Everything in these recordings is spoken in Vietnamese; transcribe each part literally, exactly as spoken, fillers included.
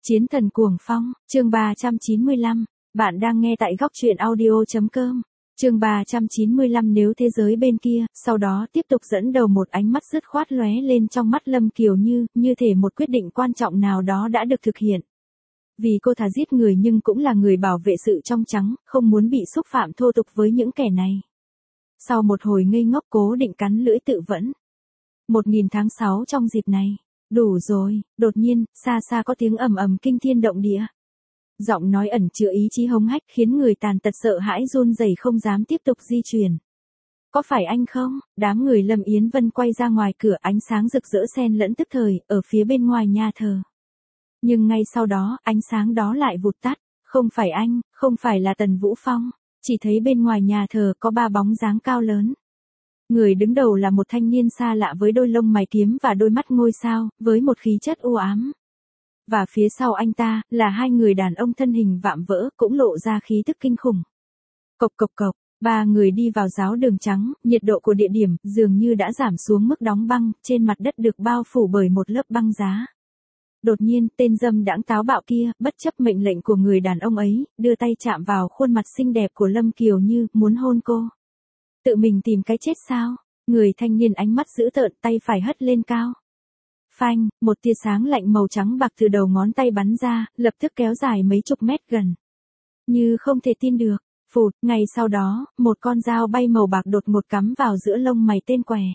Chiến thần cuồng phong, chương ba trăm chín mươi lăm, bạn đang nghe tại góc truyện audio.com. Chương ba trăm chín mươi lăm nếu thế giới bên kia, sau đó tiếp tục dẫn đầu một ánh mắt dứt khoát lóe lên trong mắt Lâm Kiều Như, như thể một quyết định quan trọng nào đó đã được thực hiện. Vì cô thà giết người nhưng cũng là người bảo vệ sự trong trắng, không muốn bị xúc phạm thô tục với những kẻ này. Sau một hồi ngây ngốc cố định cắn lưỡi tự vẫn. Một nghìn tháng sáu trong dịp này. Đủ rồi, đột nhiên, xa xa có tiếng ầm ầm kinh thiên động địa. Giọng nói ẩn chứa ý chí hống hách khiến người tàn tật sợ hãi run rẩy không dám tiếp tục di chuyển. Có phải anh không? Đám người Lâm Yến Vân quay ra ngoài cửa, ánh sáng rực rỡ xen lẫn tức thời, ở phía bên ngoài nhà thờ. Nhưng ngay sau đó, ánh sáng đó lại vụt tắt. Không phải anh, không phải là Tần Vũ Phong. Chỉ thấy bên ngoài nhà thờ có ba bóng dáng cao lớn. Người đứng đầu là một thanh niên xa lạ với đôi lông mày kiếm và đôi mắt ngôi sao, với một khí chất u ám. Và phía sau anh ta, là hai người đàn ông thân hình vạm vỡ, cũng lộ ra khí tức kinh khủng. Cộc cộc cộc, ba người đi vào giáo đường trắng, nhiệt độ của địa điểm dường như đã giảm xuống mức đóng băng, trên mặt đất được bao phủ bởi một lớp băng giá. Đột nhiên, tên dâm đãng táo bạo kia, bất chấp mệnh lệnh của người đàn ông ấy, đưa tay chạm vào khuôn mặt xinh đẹp của Lâm Kiều Như, muốn hôn cô. Tự mình tìm cái chết sao? Người thanh niên ánh mắt dữ tợn, tay phải hất lên cao. Phanh, một tia sáng lạnh màu trắng bạc từ đầu ngón tay bắn ra, lập tức kéo dài mấy chục mét gần. Như không thể tin được, phụt, ngay sau đó, một con dao bay màu bạc đột ngột cắm vào giữa lông mày tên què.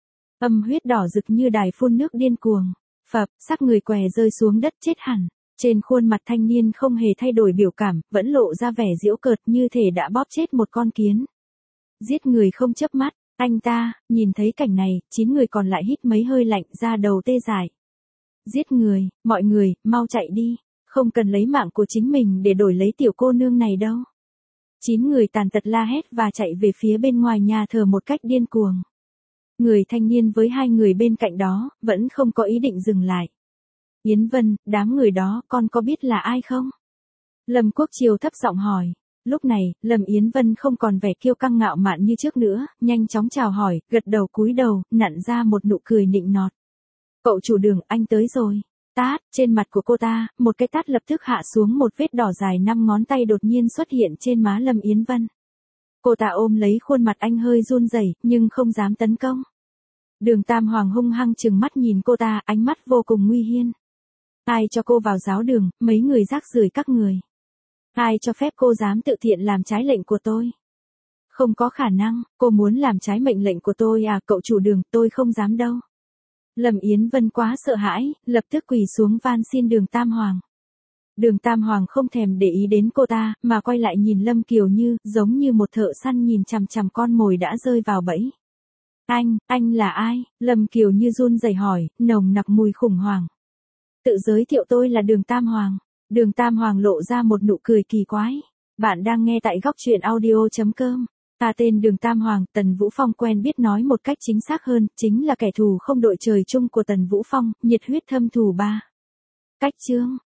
Âm huyết đỏ rực như đài phun nước điên cuồng. Phập, xác người què rơi xuống đất chết hẳn. Trên khuôn mặt thanh niên không hề thay đổi biểu cảm, vẫn lộ ra vẻ giễu cợt như thể đã bóp chết một con kiến. Giết người không chớp mắt, anh ta, nhìn thấy cảnh này, chín người còn lại hít mấy hơi lạnh ra đầu tê dại. Giết người, mọi người, mau chạy đi, không cần lấy mạng của chính mình để đổi lấy tiểu cô nương này đâu. Chín người tàn tật la hét và chạy về phía bên ngoài nhà thờ một cách điên cuồng. Người thanh niên với hai người bên cạnh đó, vẫn không có ý định dừng lại. Yến Vân, đám người đó, con có biết là ai không? Lâm Quốc Triều thấp giọng hỏi. Lúc này, Lâm Yến Vân không còn vẻ kiêu căng ngạo mạn như trước nữa, nhanh chóng chào hỏi, gật đầu cúi đầu, nặn ra một nụ cười nịnh nọt. Cậu chủ đường, anh tới rồi. Tát, trên mặt của cô ta, một cái tát lập tức hạ xuống, một vết đỏ dài năm ngón tay đột nhiên xuất hiện trên má Lâm Yến Vân. Cô ta ôm lấy khuôn mặt anh hơi run rẩy, nhưng không dám tấn công. Đường Tam Hoàng hung hăng trừng mắt nhìn cô ta, ánh mắt vô cùng nguy hiên. Ai cho cô vào giáo đường, mấy người rác rưởi các người. Ai cho phép cô dám tự thiện làm trái lệnh của tôi? Không có khả năng, cô muốn làm trái mệnh lệnh của tôi à, cậu chủ đường, tôi không dám đâu. Lâm Yến Vân quá sợ hãi, lập tức quỳ xuống van xin Đường Tam Hoàng. Đường Tam Hoàng không thèm để ý đến cô ta, mà quay lại nhìn Lâm Kiều Như, giống như một thợ săn nhìn chằm chằm con mồi đã rơi vào bẫy. Anh, anh là ai? Lâm Kiều Như run rẩy hỏi, nồng nặc mùi khủng hoảng. Tự giới thiệu tôi là Đường Tam Hoàng. Đường Tam Hoàng lộ ra một nụ cười kỳ quái. Bạn đang nghe tại góc truyện audio.com. Ta tên Đường Tam Hoàng, Tần Vũ Phong quen biết nói một cách chính xác hơn, chính là kẻ thù không đội trời chung của Tần Vũ Phong, nhiệt huyết thâm thù ba. Cách chương,